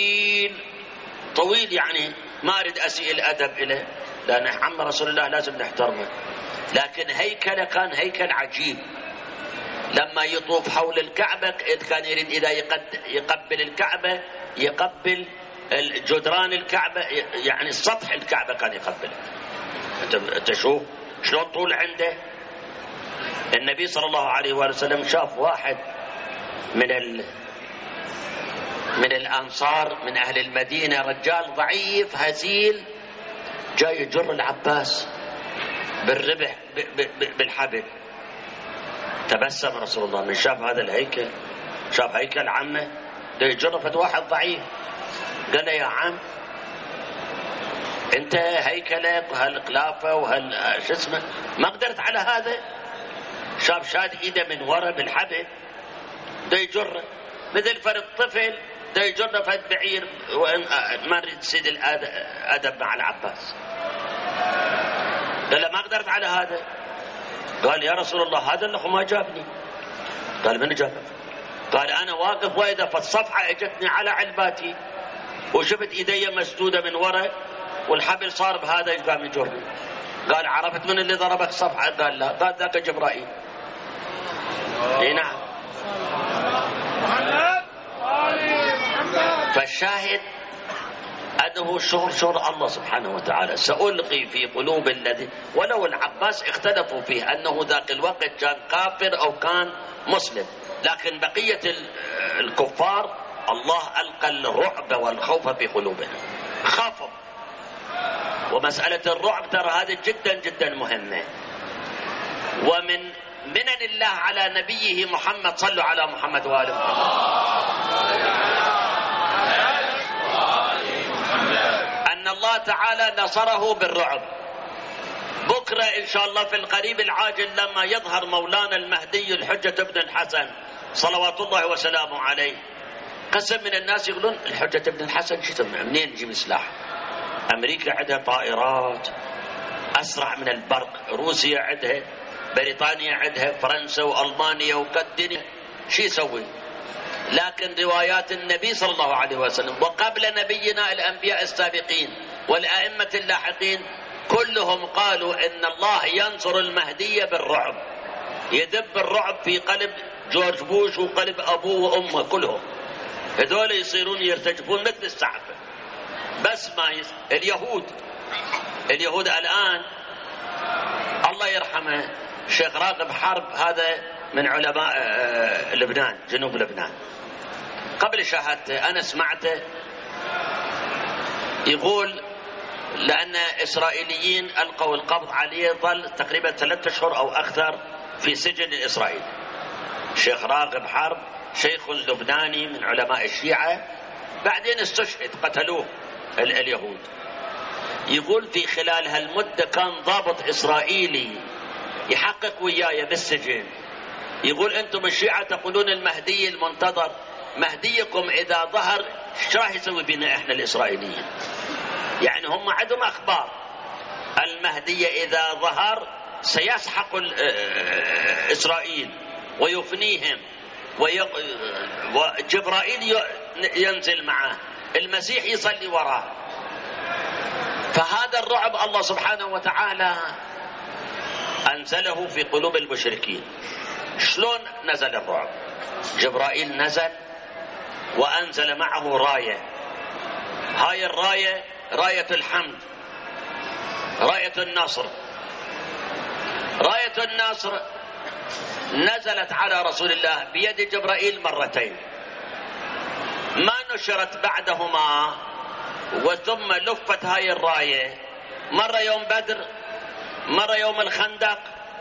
طويل يعني ما أريد أسيء الأدب إليه لأن عم رسول الله لازم نحترمه، لكن هيكله كان هيكل عجيب. لما يطوف حول الكعبة كان يريد إذا يقبل الكعبة يقبل جدران الكعبة، يعني سطح الكعبة كان يقبله. أنت شوف شلون طول عنده. النبي صلى الله عليه وسلم شاف واحد من الأنصار من أهل المدينة، رجال ضعيف هزيل جاي يجر العباس بالربح بالحبل. تبسم رسول الله من شاف هذا الهيكل، شاف هيكل عمه ده يجر فد واحد ضعيف. قال له يا عم انت هيكلك وهالقلافه شو اسمه ما قدرت على هذا. شاف شاد ايده من ورا بالحبل ده يجره مثل فرد طفل ده يجره فد بعير. ما نريد تسيد الادب مع العباس. قال له ما قدرت على هذا. قال يا رسول الله هذا اللي ما جابني. قال من جابك؟ قال انا واقف واذا فالصفحه اجتني على علباتي وشفت ايدي مسدوده من وراء والحبل صار بهذا قام يجرني. قال عرفت من اللي ضربك صفحه؟ قال لا. قال ذاك جبرائيل. اي نعم. فالشاهد أنه شغل الله سبحانه وتعالى. سألقي في قلوب الذين، ولو العباس اختلفوا فيه أنه ذاك الوقت كان كافر أو كان مسلم، لكن بقية الكفار الله ألقى الرعب والخوف في قلوبهم، خافوا. ومسألة الرعب ترى هذه جدا جدا مهمة. ومن منن الله على نبيه محمد، صلوا على محمد وآل محمد، الله تعالى نصره بالرعب. بكرة إن شاء الله في القريب العاجل لما يظهر مولانا المهدي الحجة ابن الحسن صلوات الله وسلامه عليه، قسم من الناس يقولون الحجة ابن الحسن شو منين نجيب سلاح؟ أمريكا عندها طائرات أسرع من البرق، روسيا عندها، بريطانيا عندها، فرنسا وألمانيا وقد شو يسوي؟ لكن روايات النبي صلى الله عليه وسلم وقبل نبينا الأنبياء السابقين والأئمة اللاحقين كلهم قالوا إن الله ينصر المهدي بالرعب، يدب الرعب في قلب جورج بوش وقلب أبوه وأمه كلهم، هذول يصيرون يرتجفون مثل السعفة. بس ما اليهود الآن الله يرحمه الشيخ راغب حرب، هذا من علماء لبنان جنوب لبنان، قبل شاهدته أنا سمعته يقول لأن إسرائيليين ألقوا القبض عليه، ظل تقريبا 3 أشهر أو أكثر في سجن إسرائيل. الشيخ راغب حرب شيخ لبناني من علماء الشيعة، بعدين استشهد قتلوه اليهود. يقول في خلال هالمدة كان ضابط إسرائيلي يحقق وياي بالسجن، يقول أنتم الشيعة تقولون المهدي المنتظر، مهديكم إذا ظهر ايش راح يسوي بنا إحنا الإسرائيليين؟ يعني هم عندهم أخبار المهدي إذا ظهر سيسحق إسرائيل ويفنيهم، وجبرائيل ينزل معه، المسيح يصلي وراه. فهذا الرعب الله سبحانه وتعالى أنزله في قلوب المشركين. شلون نزل الرعب؟ جبرائيل نزل وأنزل معه راية، هاي الراية راية الحمد، راية النصر. راية النصر نزلت على رسول الله بيد جبرائيل مرتين، ما نشرت بعدهما، وثم لفت هاي الراية مرة يوم بدر، مرة يوم الخندق،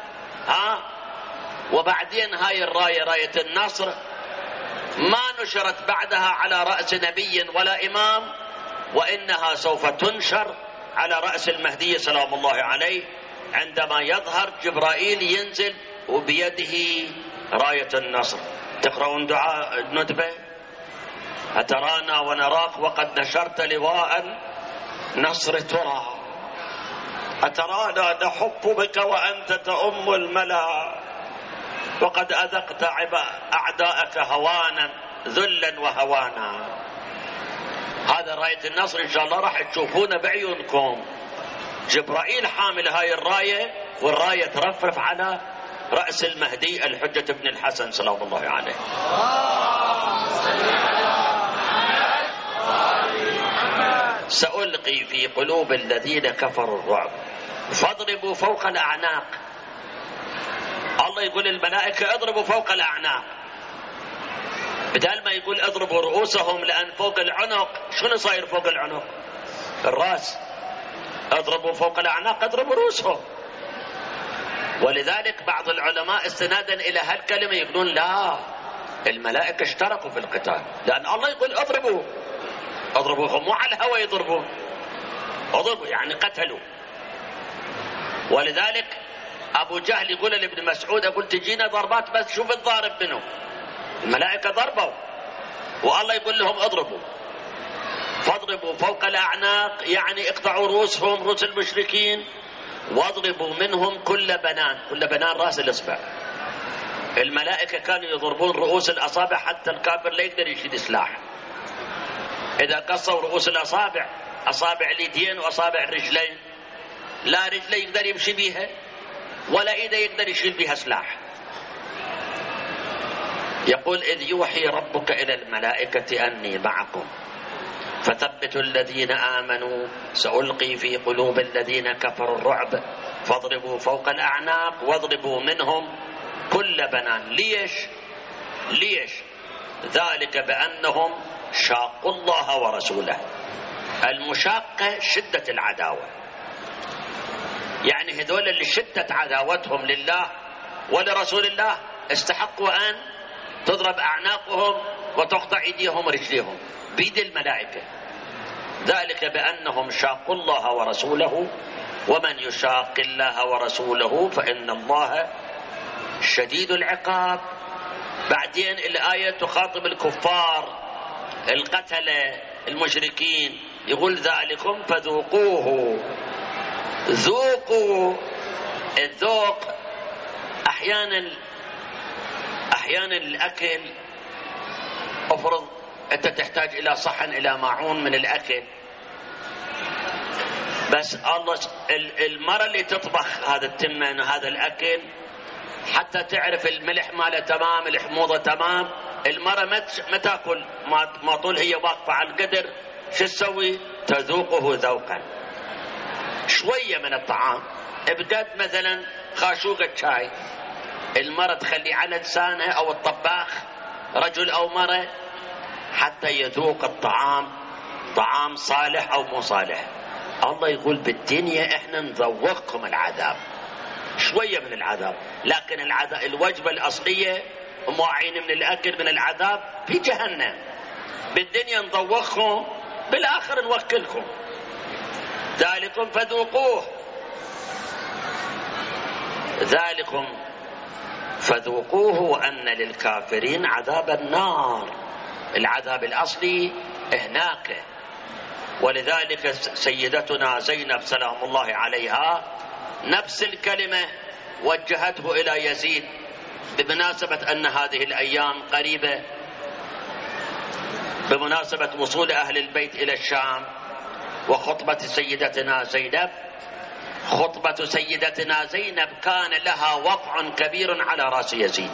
وبعدين هاي الراية راية النصر ما نشرت بعدها على رأس نبي ولا إمام، وإنها سوف تنشر على رأس المهدي سلام الله عليه عندما يظهر جبرائيل ينزل وبيده راية النصر. تقرؤون دعاء الندبة: أترانا ونراك وقد نشرت لواء نصر ترى، أترانا نحب بك وأنت تؤم الملا، وقد أذقت أعداءك هوانا ذلا وهوانا. هذا راية النصر إن شاء الله راح تشوفونه بعيونكم، جبرائيل حامل هاي الراية، والراية ترفرف على رأس المهدي الحجة ابن الحسن سلام الله عليه. سألقي في قلوب الذين كفروا الرعب فاضربوا فوق الأعناق. الله يقول الملائكة اضربوا فوق الأعناق، بدل ما يقول اضربوا رؤوسهم، لأن فوق العنق شنو صاير فوق العنق؟ الرأس. اضربوا فوق الأعناق اضربوا رؤوسهم. ولذلك بعض العلماء استنادا إلى هالكلمة يقولون لا، الملائكة اشتركوا في القتال، لأن الله يقول اضربوهم، مو على الهوى يضربون، اضربوا يعني قتلوا. ولذلك أبو جهل يقول لابن مسعود: أقول تجينا ضربات بس شوف الضارب منه. الملائكة ضربوا والله يقول لهم اضربوا، فاضربوا فوق الأعناق يعني اقطعوا رؤوسهم، رؤوس المشركين، واضربوا منهم كل بنان راس الإصبع. الملائكة كانوا يضربون رؤوس الأصابع حتى الكافر لا يقدر يشيل سلاح. إذا قصوا رؤوس الأصابع، أصابع اليدين وأصابع الرجلين، لا رجله يقدر يمشي بيها ولا إيده يقدر يشيل بها سلاح. يقول: إذ يوحي ربك إلى الملائكة أني معكم فثبتوا الذين آمنوا سألقي في قلوب الذين كفروا الرعب فاضربوا فوق الأعناق واضربوا منهم كل بنان. ليش؟ ذلك بأنهم شاقوا الله ورسوله. المشاقة شدة العداوة، يعني هذول اللي شدت عداوتهم لله ولرسول الله استحقوا أن تضرب أعناقهم وتقطع أيديهم ورجليهم بيد الملائكة. ذلك بأنهم شاقوا الله ورسوله، ومن يشاق الله ورسوله فإن الله شديد العقاب. بعدين الآية تخاطب الكفار القتلة المشركين، يقول ذلكم فذوقوه. ذوقوا، الذوق أحيانا الأكل، أفرض أنت تحتاج إلى صحن إلى ماعون من الأكل، بس الله المرة اللي تطبخ هذا التمن وهذا الأكل حتى تعرف الملح ماله تمام، الحموضة تمام، المرة ما تأكل ما طول هي واقفة على القدر، شو تسوي؟ تذوقه ذوقا. شوية من الطعام بقد مثلا خاشوقة شاي، المرة تخلي على لسانها أو الطباخ رجل أو مرة حتى يذوق الطعام طعام صالح أو مو صالح. الله يقول بالدنيا احنا نذوقكم العذاب، شوية من العذاب، لكن العذاب الوجبة الأصلية مواعين من الأكل من العذاب في جهنم. بالدنيا نذوقكم، بالآخر نوكلكم. ذلكم فذوقوه، ذلكم فذوقوه وأن للكافرين عذاب النار. العذاب الأصلي هناك. ولذلك سيدتنا زينب سلام الله عليها نفس الكلمة وجهته إلى يزيد بمناسبة أن هذه الأيام قريبة، بمناسبة وصول أهل البيت إلى الشام وخطبة سيدتنا زينب. خطبة سيدتنا زينب كان لها وقع كبير على رأس يزيد.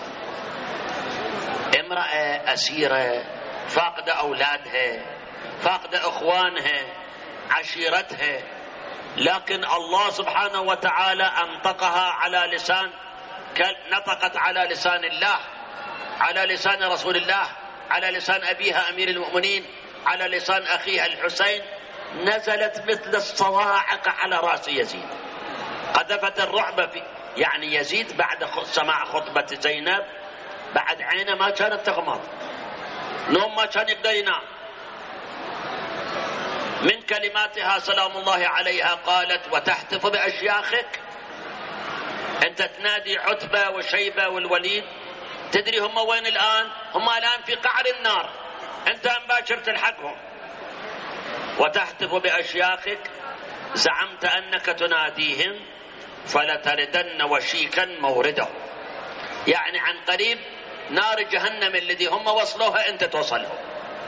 امرأة أسيرة فاقدة أولادها، فاقدة إخوانها، عشيرتها، لكن الله سبحانه وتعالى أنطقها على لسان، نطقت على لسان الله، على لسان رسول الله، على لسان أبيها أمير المؤمنين، على لسان أخيها الحسين، نزلت مثل الصواعق على رأس يزيد، قذفت الرعب في يعني يزيد بعد سماع خطبة زينب بعد عينه ما كانت تغمض، نوم ما كان يقدر ينام. من كلماتها سلام الله عليها قالت: وتحتف بأشياخك، أنت تنادي عتبة وشيبة والوليد، تدري هم وين الآن؟ هم الآن في قعر النار، أنت مباشر تلحقهم. وتحتف بأشياخك، زعمت أنك تناديهم فلتردن وشيكا مورده، يعني عن قريب نار جهنم الذي هم وصلوها أنت توصلهم.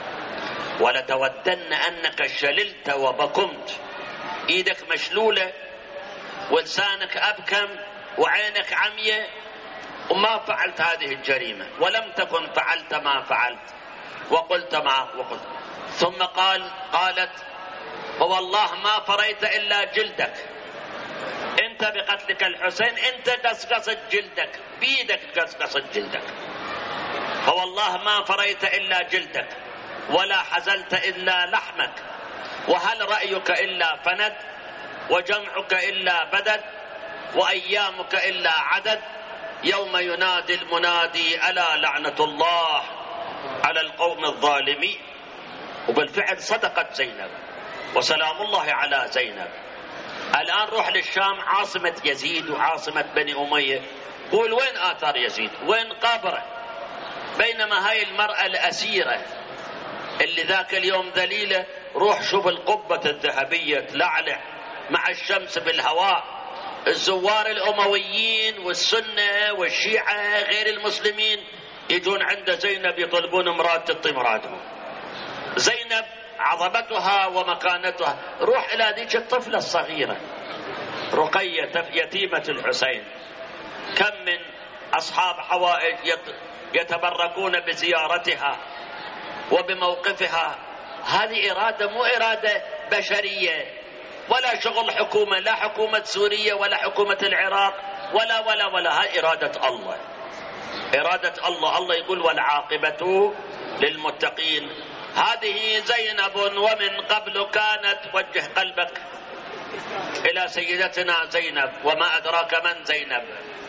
ولتودن أنك شللت وبكمت، إيدك مشلولة ولسانك أبكم وعينك عمية وما فعلت هذه الجريمة، ولم تكن فعلت ما فعلت وقلت ما وقلت. ثم قالت: فوالله ما فريت إلا جلدك، أنت بقتلك الحسين أنت قصقصت جلدك، بيدك قصقصت جلدك، فوالله ما فريت إلا جلدك، ولا حزلت إلا لحمك، وهل رأيك إلا فند، وجمعك إلا بدد، وأيامك إلا عدد، يوم ينادي المنادي ألا لعنة الله على القوم الظالمين. وبالفعل صدقت زينب وسلام الله على زينب. الآن روح للشام عاصمة يزيد وعاصمة بني أمية، قول وين آثار يزيد، وين قبره، بينما هاي المرأة الأسيرة اللي ذاك اليوم ذليلة، روح شوف القبة الذهبية تلعلع مع الشمس بالهواء. الزوار الأمويين والسنة والشيعة غير المسلمين يجون عند زينب يطلبون مراد تطي مرادهم. زينب عظمتها ومكانتها، روح إلى ذيك الطفلة الصغيرة رقية يتيمة الحسين، كم من أصحاب حوائج يتبركون بزيارتها وبموقفها. هذه إرادة مو إرادة بشرية ولا شغل حكومة، لا حكومة سوريا ولا حكومة العراق ولا هاي إرادة الله، إرادة الله. الله يقول: والعاقبة للمتقين. هذه زينب ومن قبل كانت، وجه قلبك إلى سيدتنا زينب، وما أدراك من زينب.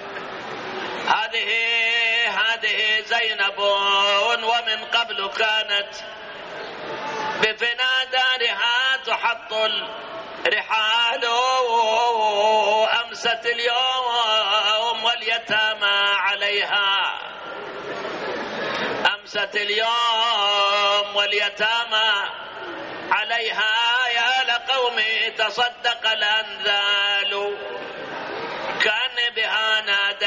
هذه زينب ومن قبل كانت بفنا دارها تعطل رحال أمست اليوم واليتامى عليها، أمست اليوم واليتامى عليها. يا لقومي تصدق الأنذال كان بها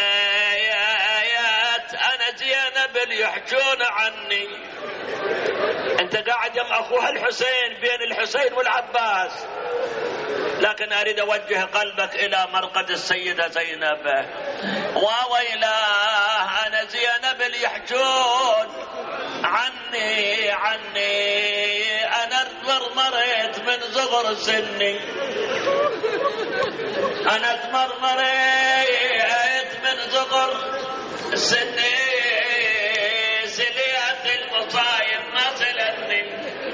ناديت أنا زينب يحجون عني. أنت قاعد يم أخوها الحسين بين الحسين والعباس، لكن أريد أوجه قلبك إلى مرقد السيدة زينب. وويلاه أنا زينب يحجون عني أنا تمرمرت من صغر سني، أنا تمرمرت من صغر سني، سليت المصايب ما سلتني.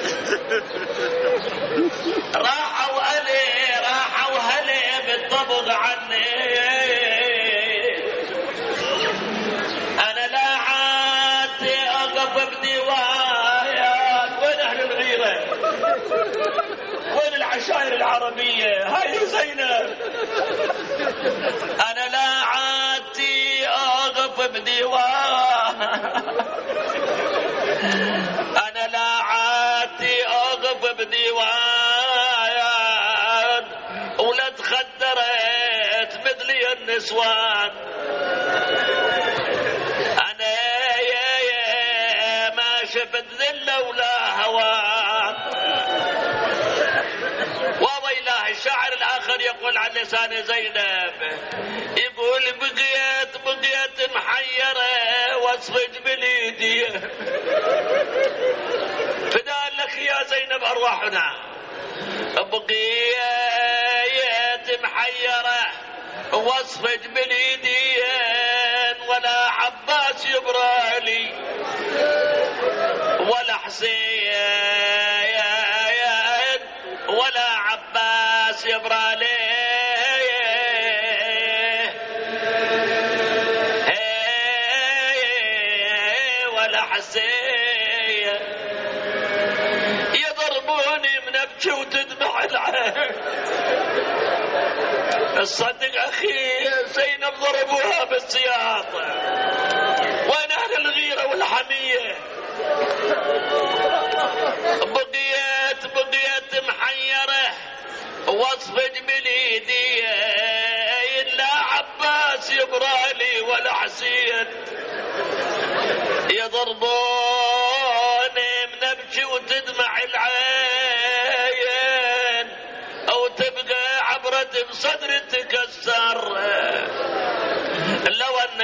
راحوا أهلي بالطبق عني، أنا لا عاد أقف بديوان. وين أهل الغيرة؟ وين العشائر العربية؟ هاي زينب. أنا لا عاد أقف بديوان، أنا لا عاد أقف بديوان، ولا تخدرت مثلي النسوان. أنا ما شفت ذلة ولا هوان. وويلاه الشاعر الآخر يقول عن لسان زينب، يقول بقيت محيرة واصفج باليدي. فداء لك يا زينب أرواحنا. بقيت محيرة واصفج باليدين، ولا عباس يبرالي ولا حسين، ولا عباس يبرالي ولا حسين. يضربوني من ابكي وتدمع العين. الصدق اخي زينب ضربوها بالسياط. وين اهل الغيرة والحمية؟ بقيت محيرة واصفج باليدي، لا عباس يبرالي ولا حسين. يضربوني من ابكي وتدمع العين، او تبقى عبرة بصدري تكسر. لو انه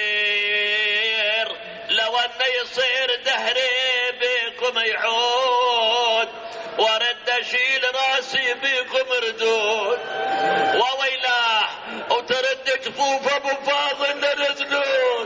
يصير دهري بكم يعود، ورد اشيل راسي بكم ردود. وويلاه وترد جفوف ابو فاضل للزنود.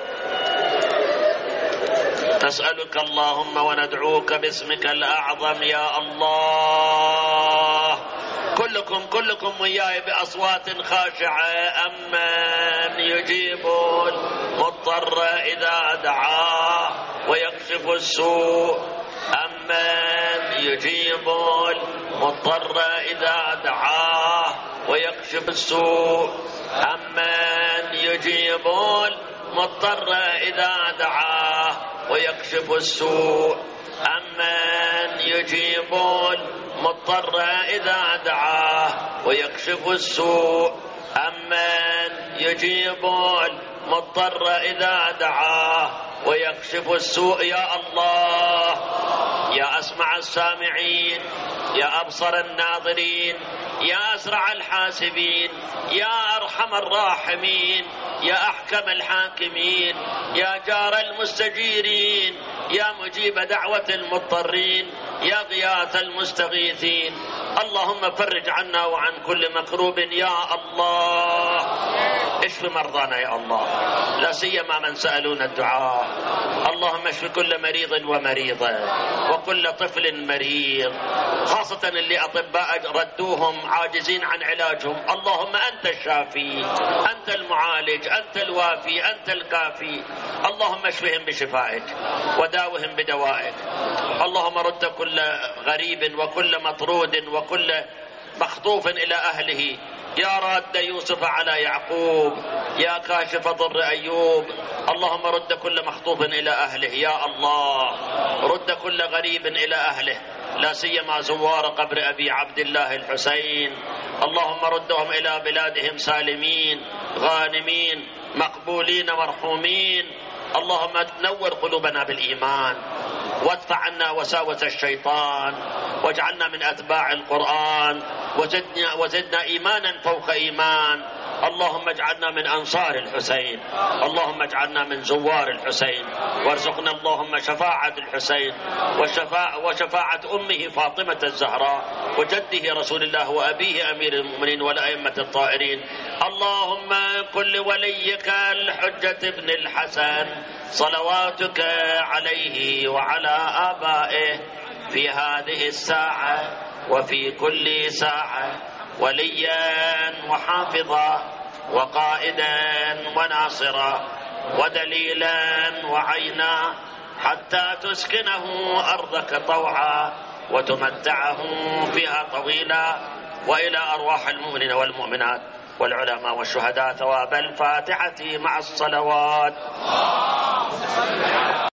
نسألك اللهم وندعوك باسمك الأعظم يا الله، كلكم وياي بأصوات خاشعة. أمن يجيب المضطر إذا دعاه ويكشف السوء، أمن يجيب المضطر إذا دعاه ويكشف السوء، أمن يجيب المضطر إذا دعاه ويكشف السوء، أمن يجيب المضطر إذا دعاه ويكشف السوء، أمن يجيب المضطر إذا دعاه ويكشف السوء. يا الله، يا أسمع السامعين، يا أبصر الناظرين، يا أسرع الحاسبين، يا أرحم الراحمين، يا أحكم الحاكمين، يا جار المستجيرين، يا مجيب دعوة المضطرين، يا غياث المستغيثين. اللهم فرج عنا وعن كل مكروب يا الله. اشف مرضانا يا الله، لا سيما من سألونا الدعاء. اللهم اشف كل مريض ومريضة وكل طفل مريض، خاصة اللي أطباء ردوهم عاجزين عن علاجهم. اللهم أنت الشافي، أنت المعالج، أنت الوافي، أنت الكافي. اللهم اشفهم بشفائك وداوهم بدوائك. اللهم رد كل غريب وكل مطرود وكل مخطوف إلى أهله، يا راد يوسف على يعقوب، يا كاشف ضر أيوب. اللهم رد كل مخطوف إلى أهله يا الله، رد كل غريب إلى أهله، لا سيما زوار قبر أبي عبد الله الحسين. اللهم ردهم إلى بلادهم سالمين غانمين مقبولين مرحومين. اللهم نور قلوبنا بالإيمان، وادفع عنا وساوس الشيطان، واجعلنا من أتباع القرآن، وزدنا إيمانا فوق إيمان. اللهم اجعلنا من أنصار الحسين، اللهم اجعلنا من زوار الحسين، وارزقنا اللهم شفاعة الحسين وشفاعة أمه فاطمة الزهراء وجده رسول الله وأبيه أمير المؤمنين والأئمة الطاهرين. اللهم كن لوليك الحجة بن الحسن صلواتك عليه وعلى آبائه في هذه الساعة وفي كل ساعة وليا وحافظا وقائدا وناصرا ودليلا وعينا، حتى تسكنه أرضك طوعا وتمتعه فيها طويلا، وإلى أرواح المؤمنين والمؤمنات والعلماء والشهداء ثواب الفاتحة مع الصلوات.